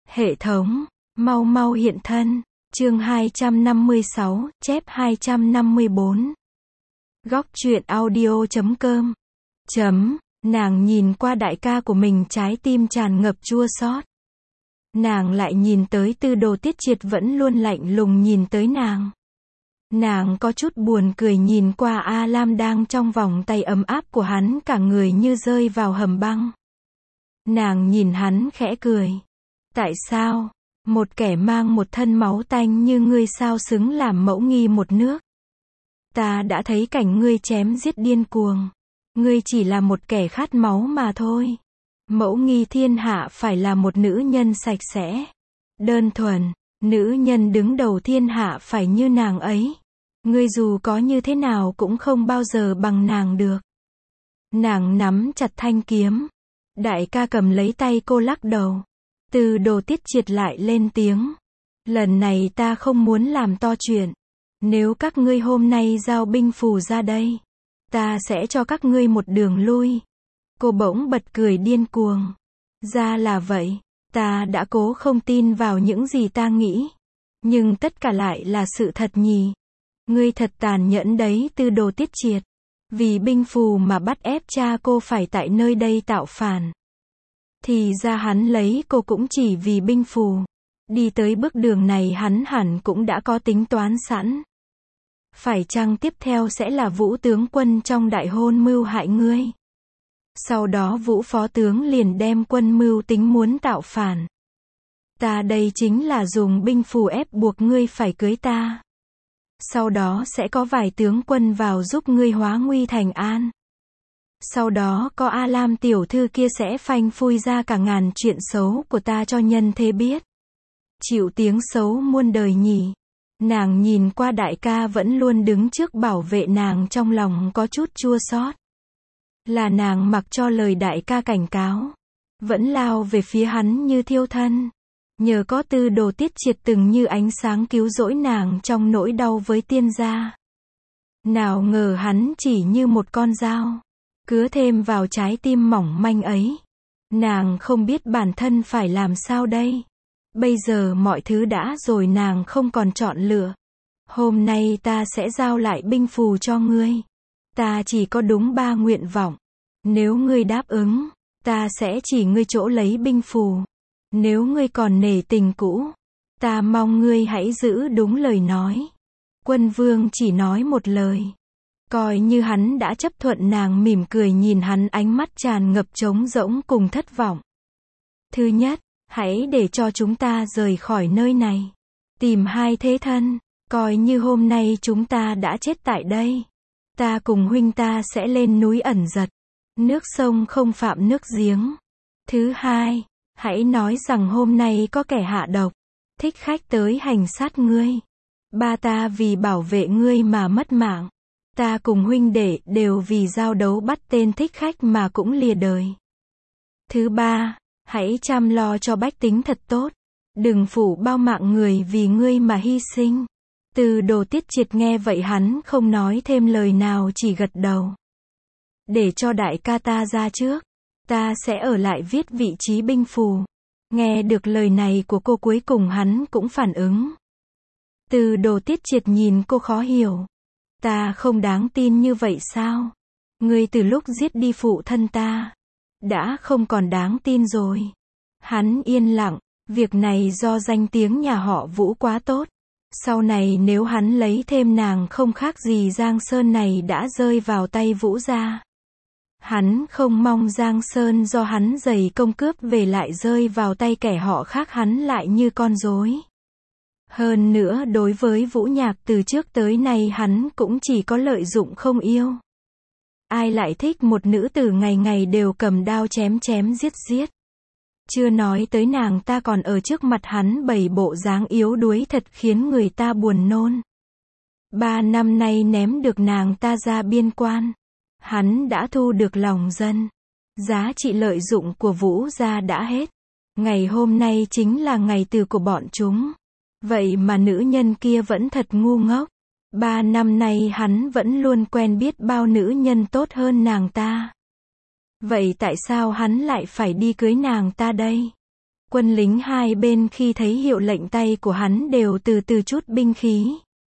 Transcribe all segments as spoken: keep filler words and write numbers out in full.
Hệ thống, mau mau hiện thân. Chương hai trăm năm mươi sáu, chép hai trăm năm mươi bốn. Góc truyện audio chấm com. Chấm, nàng nhìn qua đại ca của mình, trái tim tràn ngập chua xót. Nàng lại nhìn tới Tư Đồ Tiết Triệt vẫn luôn lạnh lùng nhìn tới nàng. Nàng có chút buồn cười nhìn qua A Lam đang trong vòng tay ấm áp của hắn, cả người như rơi vào hầm băng. Nàng nhìn hắn khẽ cười. Tại sao? Một kẻ mang một thân máu tanh như ngươi sao xứng làm mẫu nghi một nước? Ta đã thấy cảnh ngươi chém giết điên cuồng. Ngươi chỉ là một kẻ khát máu mà thôi. Mẫu nghi thiên hạ phải là một nữ nhân sạch sẽ, đơn thuần, nữ nhân đứng đầu thiên hạ phải như nàng ấy. Ngươi dù có như thế nào cũng không bao giờ bằng nàng được. Nàng nắm chặt thanh kiếm. Đại ca cầm lấy tay cô lắc đầu. Tư Đồ Tiết Triệt lại lên tiếng. Lần này ta không muốn làm to chuyện. Nếu các ngươi hôm nay giao binh phù ra đây, ta sẽ cho các ngươi một đường lui. Cô bỗng bật cười điên cuồng. Ra là vậy, ta đã cố không tin vào những gì ta nghĩ. Nhưng tất cả lại là sự thật nhỉ. Ngươi thật tàn nhẫn đấy Tư Đồ Tiết Triệt. Vì binh phù mà bắt ép cha cô phải tại nơi đây tạo phản. Thì ra hắn lấy cô cũng chỉ vì binh phù. Đi tới bước đường này hắn hẳn cũng đã có tính toán sẵn. Phải chăng tiếp theo sẽ là Vũ tướng quân trong đại hôn mưu hại ngươi? Sau đó Vũ phó tướng liền đem quân mưu tính muốn tạo phản. Ta đây chính là dùng binh phù ép buộc ngươi phải cưới ta. Sau đó sẽ có vài tướng quân vào giúp ngươi hóa nguy thành an. Sau đó có A Lam tiểu thư kia sẽ phanh phui ra cả ngàn chuyện xấu của ta cho nhân thế biết. Chịu tiếng xấu muôn đời nhỉ. Nàng nhìn qua đại ca vẫn luôn đứng trước bảo vệ nàng, trong lòng có chút chua xót. Là nàng mặc cho lời đại ca cảnh cáo, vẫn lao về phía hắn như thiêu thân. Nhờ có Tư Đồ Tiết Triệt từng như ánh sáng cứu rỗi nàng trong nỗi đau với tiên gia. Nào ngờ hắn chỉ như một con dao, cứa thêm vào trái tim mỏng manh ấy. Nàng không biết bản thân phải làm sao đây. Bây giờ mọi thứ đã rồi, nàng không còn chọn lựa. Hôm nay ta sẽ giao lại binh phù cho ngươi. Ta chỉ có đúng ba nguyện vọng. Nếu ngươi đáp ứng, ta sẽ chỉ ngươi chỗ lấy binh phù. Nếu ngươi còn nể tình cũ, ta mong ngươi hãy giữ đúng lời nói. Quân vương chỉ nói một lời. Coi như hắn đã chấp thuận. Nàng mỉm cười nhìn hắn, ánh mắt tràn ngập trống rỗng cùng thất vọng. Thứ nhất, hãy để cho chúng ta rời khỏi nơi này. Tìm hai thế thân. Coi như hôm nay chúng ta đã chết tại đây. Ta cùng huynh ta sẽ lên núi ẩn giật. Nước sông không phạm nước giếng. Thứ hai, hãy nói rằng hôm nay có kẻ hạ độc, thích khách tới hành sát ngươi. Ba ta vì bảo vệ ngươi mà mất mạng. Ta cùng huynh đệ đều vì giao đấu bắt tên thích khách mà cũng lìa đời. Thứ ba, hãy chăm lo cho bách tính thật tốt. Đừng phủ bao mạng người vì ngươi mà hy sinh. Tư Đồ Tiết Triệt nghe vậy hắn không nói thêm lời nào, chỉ gật đầu. Để cho đại ca ta ra trước. Ta sẽ ở lại viết vị trí binh phù. Nghe được lời này của cô cuối cùng hắn cũng phản ứng. Tư Đồ Tiết Triệt nhìn cô khó hiểu. Ta không đáng tin như vậy sao? Ngươi từ lúc giết đi phụ thân ta, đã không còn đáng tin rồi. Hắn yên lặng. Việc này do danh tiếng nhà họ Vũ quá tốt. Sau này nếu hắn lấy thêm nàng không khác gì Giang Sơn này đã rơi vào tay Vũ gia. Hắn không mong Giang Sơn do hắn dày công cướp về lại rơi vào tay kẻ họ khác, hắn lại như con rối. Hơn nữa đối với Vũ Nhạc từ trước tới nay hắn cũng chỉ có lợi dụng không yêu. Ai lại thích một nữ tử ngày ngày đều cầm đao chém chém giết giết. Chưa nói tới nàng ta còn ở trước mặt hắn bày bộ dáng yếu đuối thật khiến người ta buồn nôn. Ba năm nay ném được nàng ta ra biên quan, hắn đã thu được lòng dân. Giá trị lợi dụng của Vũ gia đã hết. Ngày hôm nay chính là ngày từ của bọn chúng. Vậy mà nữ nhân kia vẫn thật ngu ngốc. Ba năm nay hắn vẫn luôn quen biết bao nữ nhân tốt hơn nàng ta. Vậy tại sao hắn lại phải đi cưới nàng ta đây? Quân lính hai bên khi thấy hiệu lệnh tay của hắn đều từ từ chút binh khí.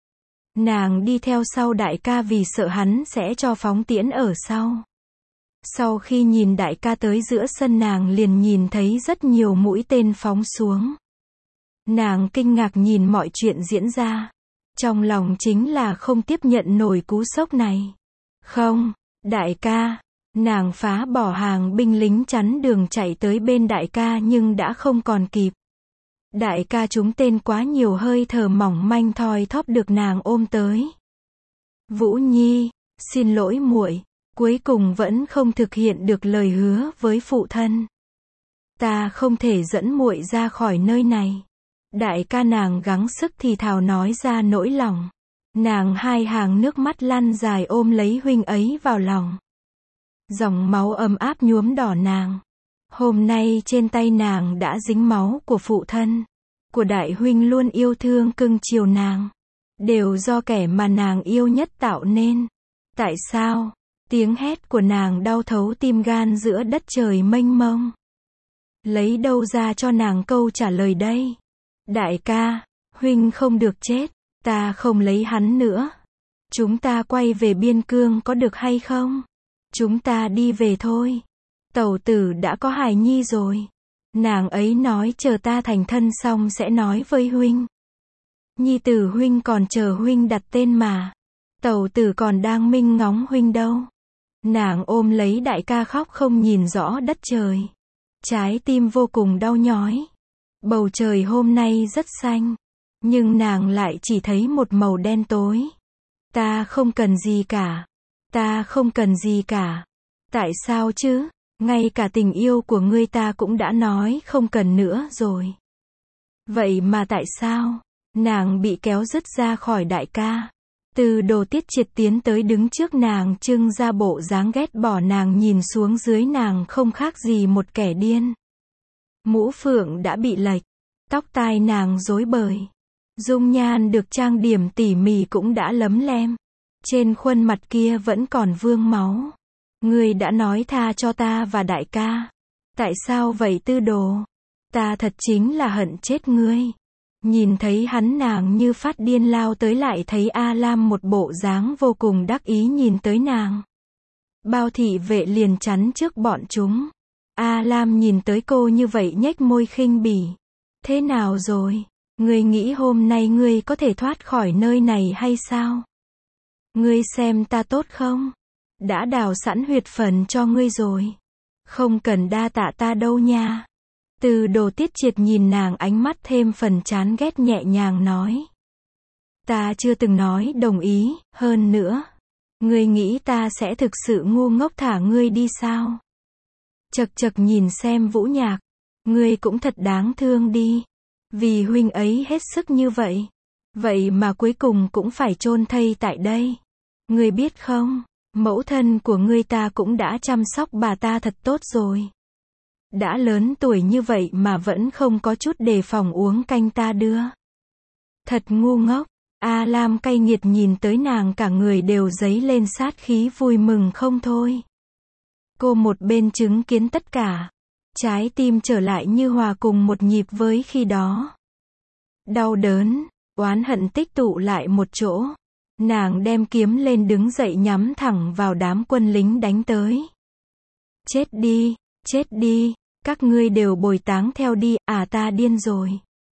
Nàng đi theo sau đại ca vì sợ hắn sẽ cho phóng tiễn ở sau. Sau khi nhìn đại ca tới giữa sân nàng liền nhìn thấy rất nhiều mũi tên phóng xuống. Nàng kinh ngạc nhìn mọi chuyện diễn ra. Trong lòng chính là không tiếp nhận nổi cú sốc này. Không, đại ca. Nàng phá bỏ hàng binh lính chắn đường chạy tới bên đại ca nhưng đã không còn kịp. Đại ca trúng tên quá nhiều, hơi thở mỏng manh thoi thóp được nàng ôm tới. Vũ Nhi, xin lỗi muội, cuối cùng vẫn không thực hiện được lời hứa với phụ thân. Ta không thể dẫn muội ra khỏi nơi này. Đại ca nàng gắng sức thì thào nói ra nỗi lòng. Nàng hai hàng nước mắt lăn dài ôm lấy huynh ấy vào lòng. Dòng máu ấm áp nhuốm đỏ nàng. Hôm nay trên tay nàng đã dính máu của phụ thân. Của đại huynh luôn yêu thương cưng chiều nàng. Đều do kẻ mà nàng yêu nhất tạo nên. Tại sao? Tiếng hét của nàng đau thấu tim gan giữa đất trời mênh mông. Lấy đâu ra cho nàng câu trả lời đây? Đại ca, huynh không được chết. Ta không lấy hắn nữa. Chúng ta quay về biên cương có được hay không? Chúng ta đi về thôi. Tẩu tử đã có hài nhi rồi. Nàng ấy nói chờ ta thành thân xong sẽ nói với huynh. Nhi tử huynh còn chờ huynh đặt tên mà. Tẩu tử còn đang minh ngóng huynh đâu. Nàng ôm lấy đại ca khóc không nhìn rõ đất trời. Trái tim vô cùng đau nhói. Bầu trời hôm nay rất xanh. Nhưng nàng lại chỉ thấy một màu đen tối. Ta không cần gì cả. Ta không cần gì cả. Tại sao chứ? Ngay cả tình yêu của ngươi ta cũng đã nói không cần nữa rồi. Vậy mà tại sao? Nàng bị kéo dứt ra khỏi đại ca. Từ Đồ Tiết Triệt tiến tới đứng trước nàng trưng ra bộ dáng ghét bỏ nàng, nhìn xuống dưới nàng không khác gì một kẻ điên. Mũ phượng đã bị lệch. Tóc tai nàng rối bời. Dung nhan được trang điểm tỉ mỉ cũng đã lấm lem. Trên khuôn mặt kia vẫn còn vương máu. Ngươi đã nói tha cho ta và đại ca. Tại sao vậy Tư Đồ? Ta thật chính là hận chết ngươi. Nhìn thấy hắn nàng như phát điên lao tới, lại thấy A Lam một bộ dáng vô cùng đắc ý nhìn tới nàng. Bao thị vệ liền chắn trước bọn chúng. A Lam nhìn tới cô như vậy nhếch môi khinh bỉ. Thế nào rồi? Ngươi nghĩ hôm nay ngươi có thể thoát khỏi nơi này hay sao? Ngươi xem ta tốt không? Đã đào sẵn huyệt phần cho ngươi rồi. Không cần đa tạ ta đâu nha. Từ Đồ Tiết Triệt nhìn nàng ánh mắt thêm phần chán ghét, nhẹ nhàng nói. Ta chưa từng nói đồng ý, hơn nữa. Ngươi nghĩ ta sẽ thực sự ngu ngốc thả ngươi đi sao? Chật chật nhìn xem Vũ Nhạc. Ngươi cũng thật đáng thương đi. Vì huynh ấy hết sức như vậy. Vậy mà cuối cùng cũng phải chôn thây tại đây. Ngươi biết không? Mẫu thân của ngươi ta cũng đã chăm sóc bà ta thật tốt rồi. Đã lớn tuổi như vậy mà vẫn không có chút đề phòng uống canh ta đưa. Thật ngu ngốc. A Lam cay nghiệt nhìn tới nàng, cả người đều dấy lên sát khí vui mừng không thôi. Cô một bên chứng kiến tất cả. Trái tim trở lại như hòa cùng một nhịp với khi đó. Đau đớn, oán hận tích tụ lại một chỗ. Nàng đem kiếm lên đứng dậy nhắm thẳng vào đám quân lính đánh tới. Chết đi, chết đi, các ngươi đều bồi táng theo đi, à ta điên rồi.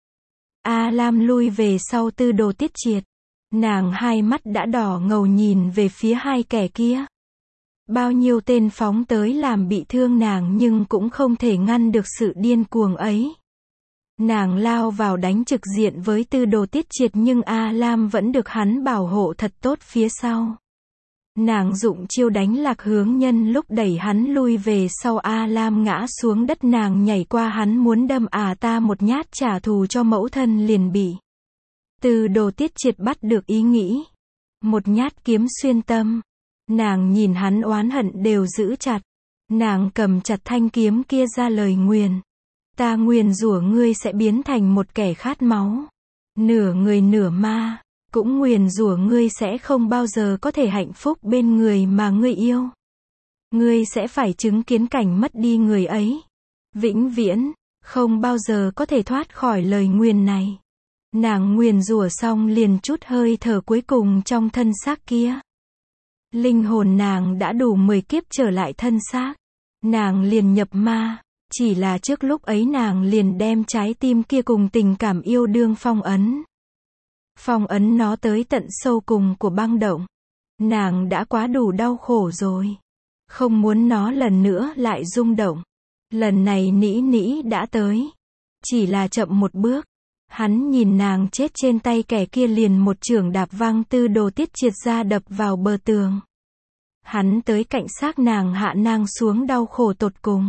A Lam lui về sau Tư Đồ Tiết Triệt. Nàng hai mắt đã đỏ ngầu nhìn về phía hai kẻ kia. Bao nhiêu tên phóng tới làm bị thương nàng nhưng cũng không thể ngăn được sự điên cuồng ấy. Nàng lao vào đánh trực diện với Tư Đồ Tiết Triệt nhưng A Lam vẫn được hắn bảo hộ thật tốt phía sau. Nàng dụng chiêu đánh lạc hướng nhân, lúc đẩy hắn lui về sau A Lam ngã xuống đất, nàng nhảy qua hắn muốn đâm à ta một nhát trả thù cho mẫu thân, liền bị Tư Đồ Tiết Triệt bắt được ý nghĩ. Một nhát kiếm xuyên tâm. Nàng nhìn hắn oán hận đều giữ chặt. Nàng cầm chặt thanh kiếm kia ra lời nguyền. Ta nguyền rủa ngươi sẽ biến thành một kẻ khát máu. Nửa người nửa ma. Cũng nguyền rủa ngươi sẽ không bao giờ có thể hạnh phúc bên người mà ngươi yêu. Ngươi sẽ phải chứng kiến cảnh mất đi người ấy. Vĩnh viễn, không bao giờ có thể thoát khỏi lời nguyền này. Nàng nguyền rủa xong liền trút hơi thở cuối cùng trong thân xác kia. Linh hồn nàng đã đủ mười kiếp trở lại thân xác. Nàng liền nhập ma, chỉ là trước lúc ấy nàng liền đem trái tim kia cùng tình cảm yêu đương phong ấn. Phong ấn nó tới tận sâu cùng của băng động. Nàng đã quá đủ đau khổ rồi. Không muốn nó lần nữa lại rung động. Lần này nĩ nĩ đã tới. Chỉ là chậm một bước. Hắn nhìn nàng chết trên tay kẻ kia liền một chưởng đạp văng Tư Đồ Tiết Triệt ra đập vào bờ tường. Hắn tới cạnh xác nàng hạ nàng xuống đau khổ tột cùng.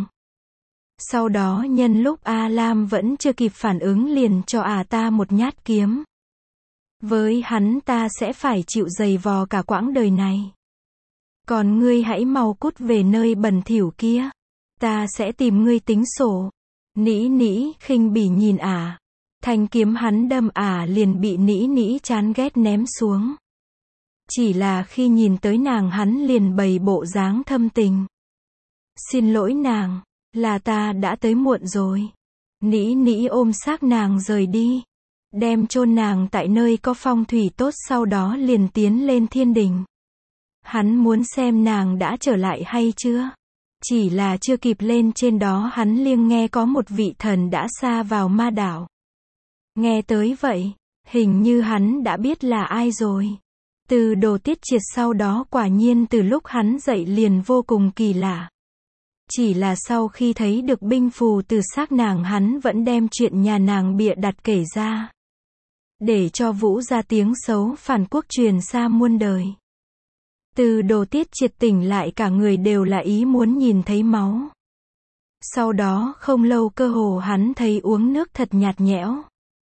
Sau đó nhân lúc A Lam vẫn chưa kịp phản ứng liền cho à ta một nhát kiếm. Với hắn ta sẽ phải chịu giày vò cả quãng đời này. Còn ngươi hãy mau cút về nơi bẩn thỉu kia. Ta sẽ tìm ngươi tính sổ. Nĩ nĩ khinh bỉ nhìn ả. À. Thanh kiếm hắn đâm ả à liền bị nĩ nĩ chán ghét ném xuống. Chỉ là khi nhìn tới nàng hắn liền bày bộ dáng thâm tình. Xin lỗi nàng, là ta đã tới muộn rồi. Nĩ nĩ ôm xác nàng rời đi. Đem chôn nàng tại nơi có phong thủy tốt sau đó liền tiến lên thiên đình. Hắn muốn xem nàng đã trở lại hay chưa. Chỉ là chưa kịp lên trên đó hắn liêng nghe có một vị thần đã sa vào ma đảo. Nghe tới vậy, hình như hắn đã biết là ai rồi. Từ Đồ Tiết Triệt sau đó quả nhiên từ lúc hắn dậy liền vô cùng kỳ lạ. Chỉ là sau khi thấy được binh phù từ xác nàng hắn vẫn đem chuyện nhà nàng bịa đặt kể ra. Để cho Vũ ra tiếng xấu phản quốc truyền xa muôn đời. Từ Đồ Tiết Triệt tỉnh lại cả người đều là ý muốn nhìn thấy máu. Sau đó không lâu cơ hồ hắn thấy uống nước thật nhạt nhẽo.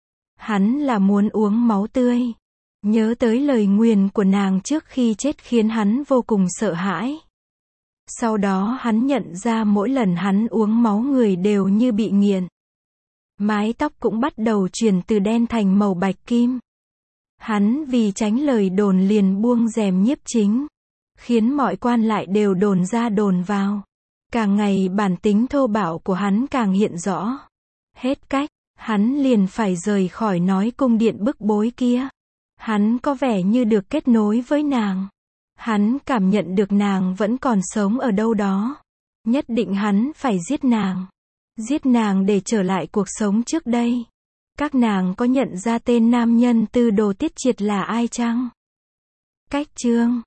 Hắn là muốn uống máu tươi. Nhớ tới lời nguyền của nàng trước khi chết khiến hắn vô cùng sợ hãi. Sau đó hắn nhận ra mỗi lần hắn uống máu người đều như bị nghiện. Mái tóc cũng bắt đầu chuyển từ đen thành màu bạch kim. Hắn vì tránh lời đồn liền buông rèm nhiếp chính. Khiến mọi quan lại đều đồn ra đồn vào. Càng ngày bản tính thô bạo của hắn càng hiện rõ. Hết cách, hắn liền phải rời khỏi nói cung điện bức bối kia. Hắn có vẻ như được kết nối với nàng. Hắn cảm nhận được nàng vẫn còn sống ở đâu đó. Nhất định hắn phải giết nàng. Giết nàng để trở lại cuộc sống trước đây. Các nàng có nhận ra tên nam nhân Tư Đồ Tiết Triệt là ai chăng? Cách chương